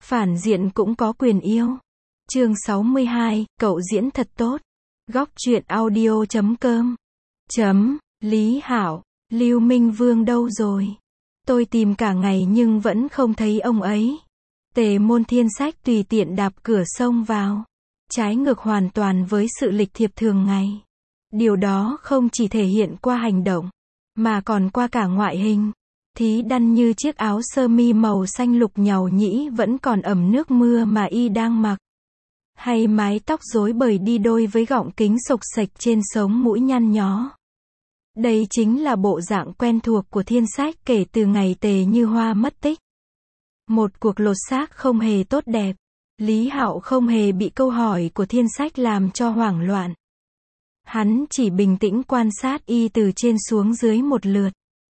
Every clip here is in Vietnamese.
Phản diện cũng có quyền yêu. Chương 62, cậu diễn thật tốt. Góc truyện audio.com. Lý Hạo, Lưu Minh Vương đâu rồi? Tôi tìm cả ngày nhưng vẫn không thấy ông ấy. Tề Môn Thiên Sách tùy tiện đạp cửa xông vào. Trái ngược hoàn toàn với sự lịch thiệp thường ngày. Điều đó không chỉ thể hiện qua hành động, mà còn qua cả ngoại hình. Thí đăn như chiếc áo sơ mi màu xanh lục nhàu nhĩ vẫn còn ẩm nước mưa mà y đang mặc. Hay mái tóc rối bời đi đôi với gọng kính xộc xệch trên sống mũi nhăn nhó. Đây chính là bộ dạng quen thuộc của Thiên Sách kể từ ngày Tề Như Hoa mất tích. Một cuộc lột xác không hề tốt đẹp. Lý Hạo không hề bị câu hỏi của Thiên Sách làm cho hoảng loạn. Hắn chỉ bình tĩnh quan sát y từ trên xuống dưới một lượt.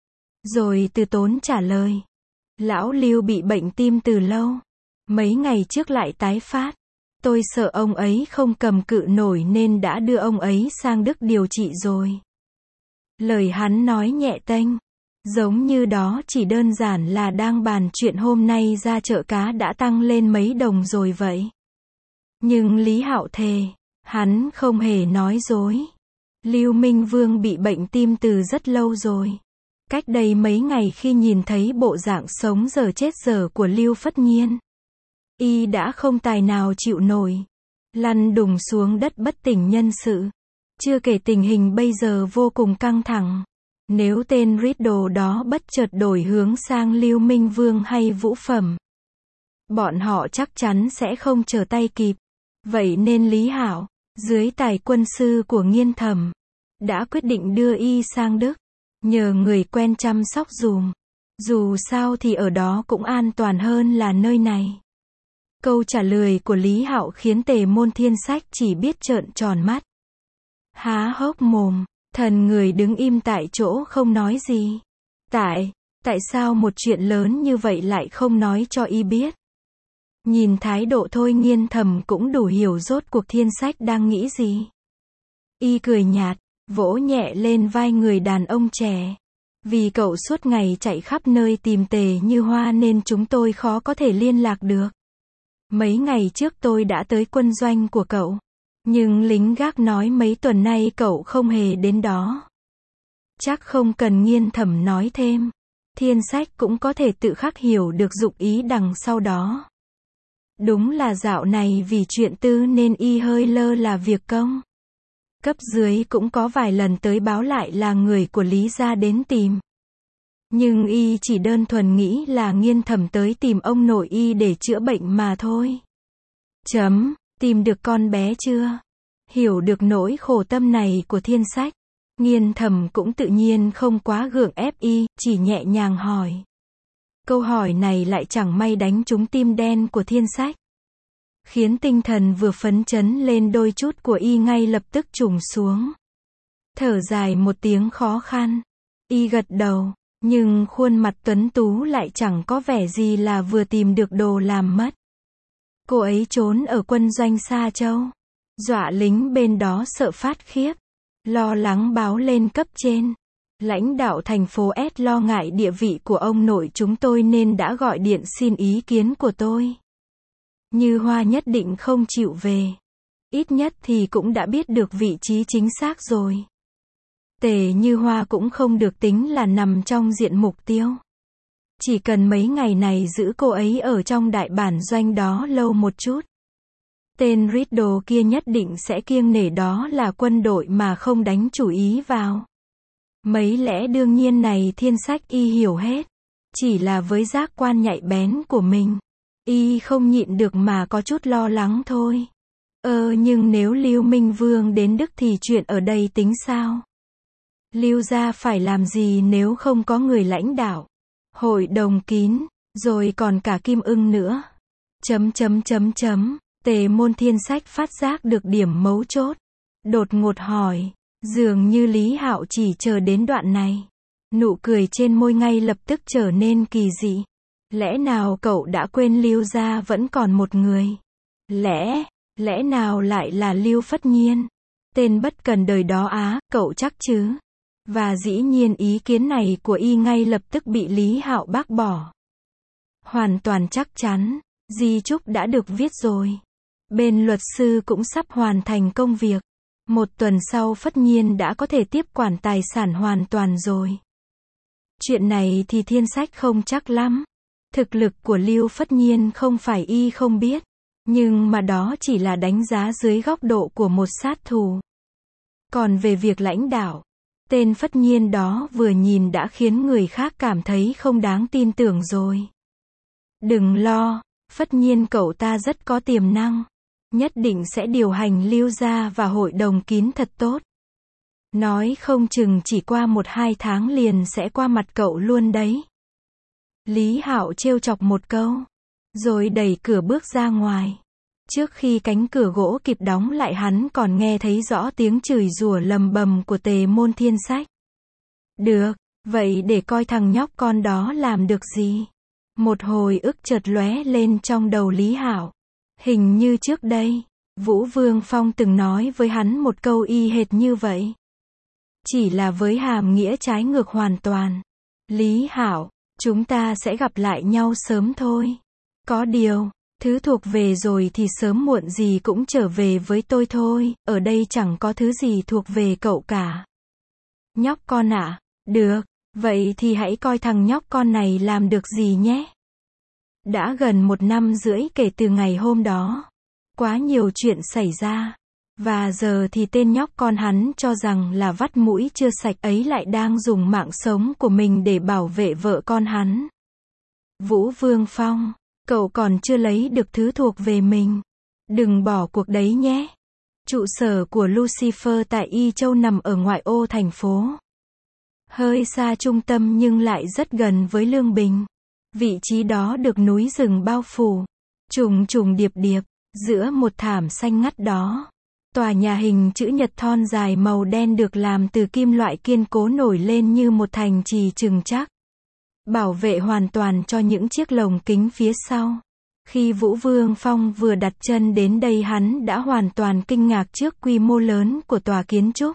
Rồi từ tốn trả lời. Lão Lưu bị bệnh tim từ lâu. Mấy ngày trước lại tái phát. Tôi sợ ông ấy không cầm cự nổi nên đã đưa ông ấy sang Đức điều trị rồi. Lời hắn nói nhẹ tênh. Giống như đó chỉ đơn giản là đang bàn chuyện hôm nay ra chợ cá đã tăng lên mấy đồng rồi vậy. Nhưng Lý Hạo thề, hắn không hề nói dối. Lưu Minh Vương bị bệnh tim từ rất lâu rồi. Cách đây mấy ngày khi nhìn thấy bộ dạng sống dở chết dở của Lưu Phất Nhiên, y đã không tài nào chịu nổi. Lăn đùng xuống đất bất tỉnh nhân sự. Chưa kể tình hình bây giờ vô cùng căng thẳng. Nếu tên Riddle đó bất chợt đổi hướng sang Lưu Minh Vương hay Vũ Phẩm, bọn họ chắc chắn sẽ không trở tay kịp. Vậy nên Lý Hạo, dưới tài quân sư của Nghiên Thẩm, đã quyết định đưa y sang Đức, nhờ người quen chăm sóc dùm. Dù sao thì ở đó cũng an toàn hơn là nơi này. Câu trả lời của Lý Hạo khiến Tề Môn Thiên Sách chỉ biết trợn tròn mắt, há hốc mồm. Thần người đứng im tại chỗ không nói gì. Tại sao một chuyện lớn như vậy lại không nói cho y biết? Nhìn thái độ thôi Nghiên Thẩm cũng đủ hiểu rốt cuộc Thiên Sách đang nghĩ gì. Y cười nhạt, vỗ nhẹ lên vai người đàn ông trẻ. Vì cậu suốt ngày chạy khắp nơi tìm Tề Như Hoa nên chúng tôi khó có thể liên lạc được. Mấy ngày trước tôi đã tới quân doanh của cậu. Nhưng lính gác nói mấy tuần nay cậu không hề đến đó. Chắc không cần Nghiên Thẩm nói thêm. Thiên Sách cũng có thể tự khắc hiểu được dụng ý đằng sau đó. Đúng là dạo này vì chuyện tư nên y hơi lơ là việc công. Cấp dưới cũng có vài lần tới báo lại là người của Lý gia đến tìm. Nhưng y chỉ đơn thuần nghĩ là Nghiên Thẩm tới tìm ông nội y để chữa bệnh mà thôi. Tìm được con bé chưa? Hiểu được nỗi khổ tâm này của Thiên Sách, Nghiên Thẩm cũng tự nhiên không quá gượng ép y, chỉ nhẹ nhàng hỏi. Câu hỏi này lại chẳng may đánh trúng tim đen của Thiên Sách, khiến tinh thần vừa phấn chấn lên đôi chút của y ngay lập tức trùng xuống. Thở dài một tiếng khó khăn, y gật đầu, nhưng khuôn mặt tuấn tú lại chẳng có vẻ gì là vừa tìm được đồ làm mất. Cô ấy trốn ở quân doanh Sa Châu. Dọa lính bên đó sợ phát khiếp. Lo lắng báo lên cấp trên. Lãnh đạo thành phố S lo ngại địa vị của ông nội chúng tôi nên đã gọi điện xin ý kiến của tôi. Như Hoa nhất định không chịu về. Ít nhất thì cũng đã biết được vị trí chính xác rồi. Tề Như Hoa cũng không được tính là nằm trong diện mục tiêu. Chỉ cần mấy ngày này giữ cô ấy ở trong đại bản doanh đó lâu một chút. Tên Riddle kia nhất định sẽ kiêng nể đó là quân đội mà không đánh chủ ý vào. Mấy lẽ đương nhiên này Thiên Sách y hiểu hết. Chỉ là với giác quan nhạy bén của mình, y không nhịn được mà có chút lo lắng thôi. Nhưng nếu Lưu Minh Vương đến Đức thì chuyện ở đây tính sao? Lưu gia phải làm gì nếu không có người lãnh đạo? Hội đồng kín, rồi còn cả Kim Ưng nữa. Tề Môn Thiên Sách phát giác được điểm mấu chốt. Đột ngột hỏi. Dường như Lý Hạo chỉ chờ đến đoạn này. Nụ cười trên môi ngay lập tức trở nên kỳ dị. Lẽ nào cậu đã quên Lưu gia vẫn còn một người? Lẽ nào lại là Lưu Phất Nhiên? Tên bất cần đời đó á, cậu chắc chứ? Và dĩ nhiên ý kiến này của y ngay lập tức bị Lý Hạo bác bỏ. Hoàn toàn chắc chắn. Di chúc đã được viết rồi. Bên luật sư cũng sắp hoàn thành công việc. 1 tuần sau Phất Nhiên đã có thể tiếp quản tài sản hoàn toàn rồi. Chuyện này thì Thiên Sách không chắc lắm. Thực lực của Lưu Phất Nhiên không phải y không biết. Nhưng mà đó chỉ là đánh giá dưới góc độ của một sát thủ. Còn về việc lãnh đạo, tên Phất Nhiên đó vừa nhìn đã khiến người khác cảm thấy không đáng tin tưởng rồi. Đừng lo, Phất Nhiên cậu ta rất có tiềm năng. Nhất định sẽ điều hành Lưu gia và hội đồng kín thật tốt. Nói không chừng chỉ qua 1-2 tháng liền sẽ qua mặt cậu luôn đấy. Lý Hạo trêu chọc một câu, rồi đẩy cửa bước ra ngoài. Trước khi cánh cửa gỗ kịp đóng lại hắn còn nghe thấy rõ tiếng chửi rủa lầm bầm của Tề Môn Thiên Sách. Được, vậy để coi thằng nhóc con đó làm được gì. Một hồi ức chợt lóe lên trong đầu Lý Hạo. Hình như trước đây, Vũ Vương Phong từng nói với hắn một câu y hệt như vậy. Chỉ là với hàm nghĩa trái ngược hoàn toàn. Lý Hạo, chúng ta sẽ gặp lại nhau sớm thôi. Có điều, thứ thuộc về rồi thì sớm muộn gì cũng trở về với tôi thôi, ở đây chẳng có thứ gì thuộc về cậu cả. Nhóc con ạ, được, vậy thì hãy coi thằng nhóc con này làm được gì nhé. Đã gần 1 năm rưỡi kể từ ngày hôm đó. Quá nhiều chuyện xảy ra. Và giờ thì tên nhóc con hắn cho rằng là vắt mũi chưa sạch ấy lại đang dùng mạng sống của mình để bảo vệ vợ con hắn. Vũ Vương Phong, cậu còn chưa lấy được thứ thuộc về mình. Đừng bỏ cuộc đấy nhé. Trụ sở của Lucifer tại Y Châu nằm ở ngoại ô thành phố. Hơi xa trung tâm nhưng lại rất gần với Lương Bình. Vị trí đó được núi rừng bao phủ, trùng trùng điệp điệp, giữa một thảm xanh ngắt đó. Tòa nhà hình chữ nhật thon dài màu đen được làm từ kim loại kiên cố nổi lên như một thành trì chừng chắc. Bảo vệ hoàn toàn cho những chiếc lồng kính phía sau. Khi Vũ Vương Phong vừa đặt chân đến đây hắn đã hoàn toàn kinh ngạc trước quy mô lớn của tòa kiến trúc.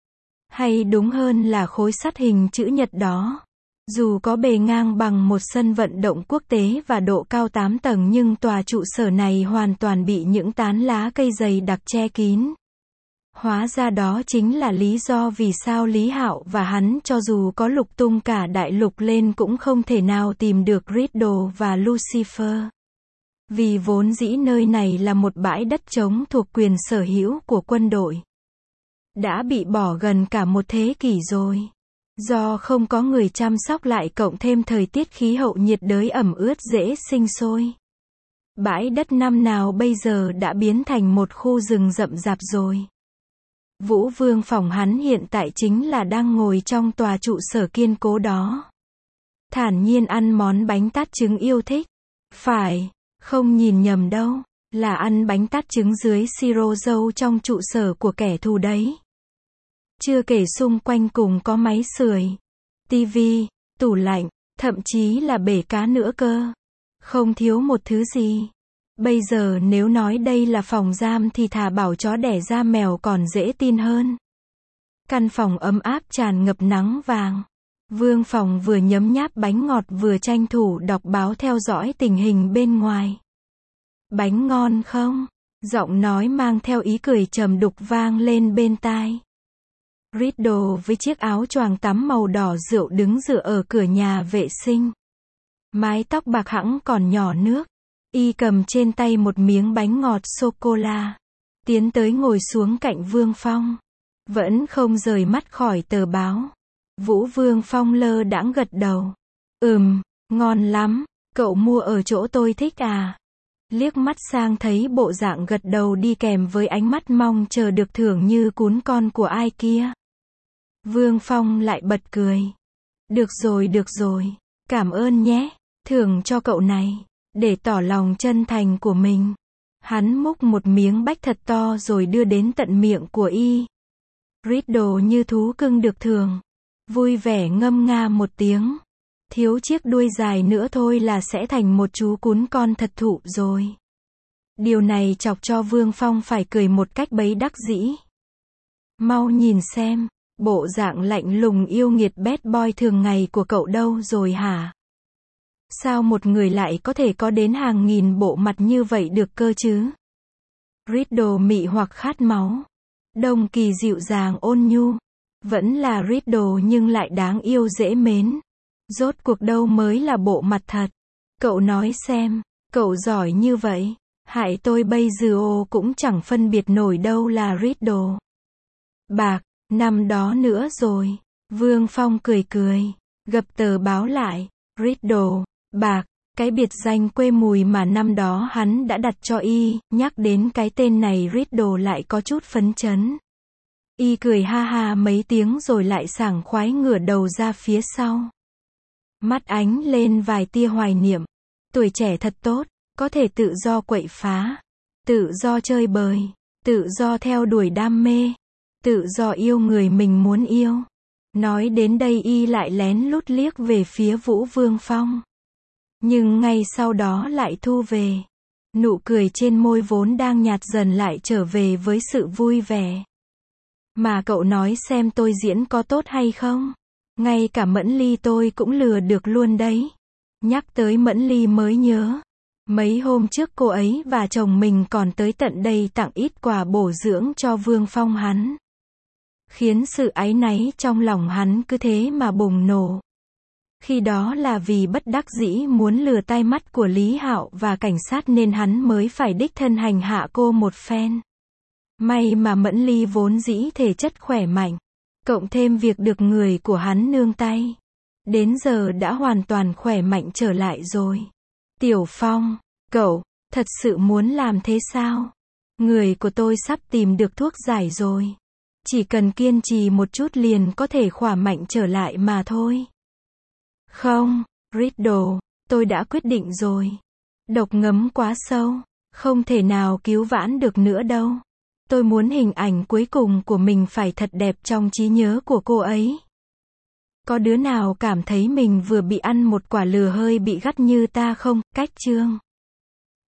Hay đúng hơn là khối sắt hình chữ nhật đó. Dù có bề ngang bằng một sân vận động quốc tế và độ cao 8 tầng nhưng tòa trụ sở này hoàn toàn bị những tán lá cây dày đặc che kín. Hóa ra đó chính là lý do vì sao Lý Hạo và hắn cho dù có lục tung cả đại lục lên cũng không thể nào tìm được Riddle và Lucifer. Vì vốn dĩ nơi này là một bãi đất trống thuộc quyền sở hữu của quân đội. Đã bị bỏ gần cả 1 thế kỷ rồi. Do không có người chăm sóc lại cộng thêm thời tiết khí hậu nhiệt đới ẩm ướt dễ sinh sôi. Bãi đất năm nào bây giờ đã biến thành một khu rừng rậm rạp rồi. Vũ Vương Phòng hắn hiện tại chính là đang ngồi trong tòa trụ sở kiên cố đó. Thản nhiên ăn món bánh tát trứng yêu thích. Phải, không nhìn nhầm đâu, là ăn bánh tát trứng dưới siro dâu trong trụ sở của kẻ thù đấy. Chưa kể xung quanh cùng có máy sưởi, tivi, tủ lạnh, thậm chí là bể cá nữa cơ. Không thiếu một thứ gì. Bây giờ nếu nói đây là phòng giam thì thà bảo chó đẻ ra mèo còn dễ tin hơn. Căn phòng ấm áp tràn ngập nắng vàng. Vương Phòng vừa nhấm nháp bánh ngọt vừa tranh thủ đọc báo theo dõi tình hình bên ngoài. Bánh ngon không? Giọng nói mang theo ý cười trầm đục vang lên bên tai. Riddle với chiếc áo choàng tắm màu đỏ rượu đứng dựa ở cửa nhà vệ sinh. Mái tóc bạc hãng còn nhỏ nước. Y cầm trên tay một miếng bánh ngọt sô-cô-la. Tiến tới ngồi xuống cạnh Vương Phong. Vẫn không rời mắt khỏi tờ báo. Vũ Vương Phong lơ đãng gật đầu. Ngon lắm. Cậu mua ở chỗ tôi thích à? Liếc mắt sang thấy bộ dạng gật đầu đi kèm với ánh mắt mong chờ được thưởng như cún con của ai kia. Vương Phong lại bật cười. Được rồi, cảm ơn nhé, thưởng cho cậu này, để tỏ lòng chân thành của mình. Hắn múc một miếng bách thật to rồi đưa đến tận miệng của y. Riddle như thú cưng được thưởng, vui vẻ ngâm nga một tiếng. Thiếu chiếc đuôi dài nữa thôi là sẽ thành một chú cún con thật thụ rồi. Điều này chọc cho Vương Phong phải cười một cách bấy đắc dĩ. Mau nhìn xem, bộ dạng lạnh lùng yêu nghiệt bad boy thường ngày của cậu đâu rồi hả? Sao một người lại có thể có đến hàng nghìn bộ mặt như vậy được cơ chứ? Riddle mị hoặc khát máu. Đông Kỳ dịu dàng ôn nhu. Vẫn là Riddle nhưng lại đáng yêu dễ mến. Rốt cuộc đâu mới là bộ mặt thật? Cậu nói xem, cậu giỏi như vậy. Hại tôi bây giờ cũng chẳng phân biệt nổi đâu là Riddle. Bạc, năm đó nữa rồi. Vương Phong cười cười, gập tờ báo lại. Riddle, Bạc, cái biệt danh quê mùi mà năm đó hắn đã đặt cho y, nhắc đến cái tên này Riddle lại có chút phấn chấn. Y cười ha ha mấy tiếng rồi lại sảng khoái ngửa đầu ra phía sau. Mắt ánh lên vài tia hoài niệm. Tuổi trẻ thật tốt, có thể tự do quậy phá, tự do chơi bời, tự do theo đuổi đam mê, tự do yêu người mình muốn yêu. Nói đến đây y lại lén lút liếc về phía Vũ Vương Phong. Nhưng ngay sau đó lại thu về. Nụ cười trên môi vốn đang nhạt dần lại trở về với sự vui vẻ. Mà cậu nói xem tôi diễn có tốt hay không? Ngay cả Mẫn Ly tôi cũng lừa được luôn đấy. Nhắc tới Mẫn Ly mới nhớ. Mấy hôm trước cô ấy và chồng mình còn tới tận đây tặng ít quà bổ dưỡng cho Vương Phong hắn. Khiến sự áy náy trong lòng hắn cứ thế mà bùng nổ. Khi đó là vì bất đắc dĩ muốn lừa tai mắt của Lý Hạo và cảnh sát nên hắn mới phải đích thân hành hạ cô một phen. May mà Mẫn Ly vốn dĩ thể chất khỏe mạnh. Cộng thêm việc được người của hắn nương tay. Đến giờ đã hoàn toàn khỏe mạnh trở lại rồi. Tiểu Phong, cậu, thật sự muốn làm thế sao? Người của tôi sắp tìm được thuốc giải rồi. Chỉ cần kiên trì một chút liền có thể khỏe mạnh trở lại mà thôi. Không, Riddle, tôi đã quyết định rồi. Độc ngấm quá sâu, không thể nào cứu vãn được nữa đâu. Tôi muốn hình ảnh cuối cùng của mình phải thật đẹp trong trí nhớ của cô ấy. Có đứa nào cảm thấy mình vừa bị ăn một quả lừa hơi bị gắt như ta không? Cách chương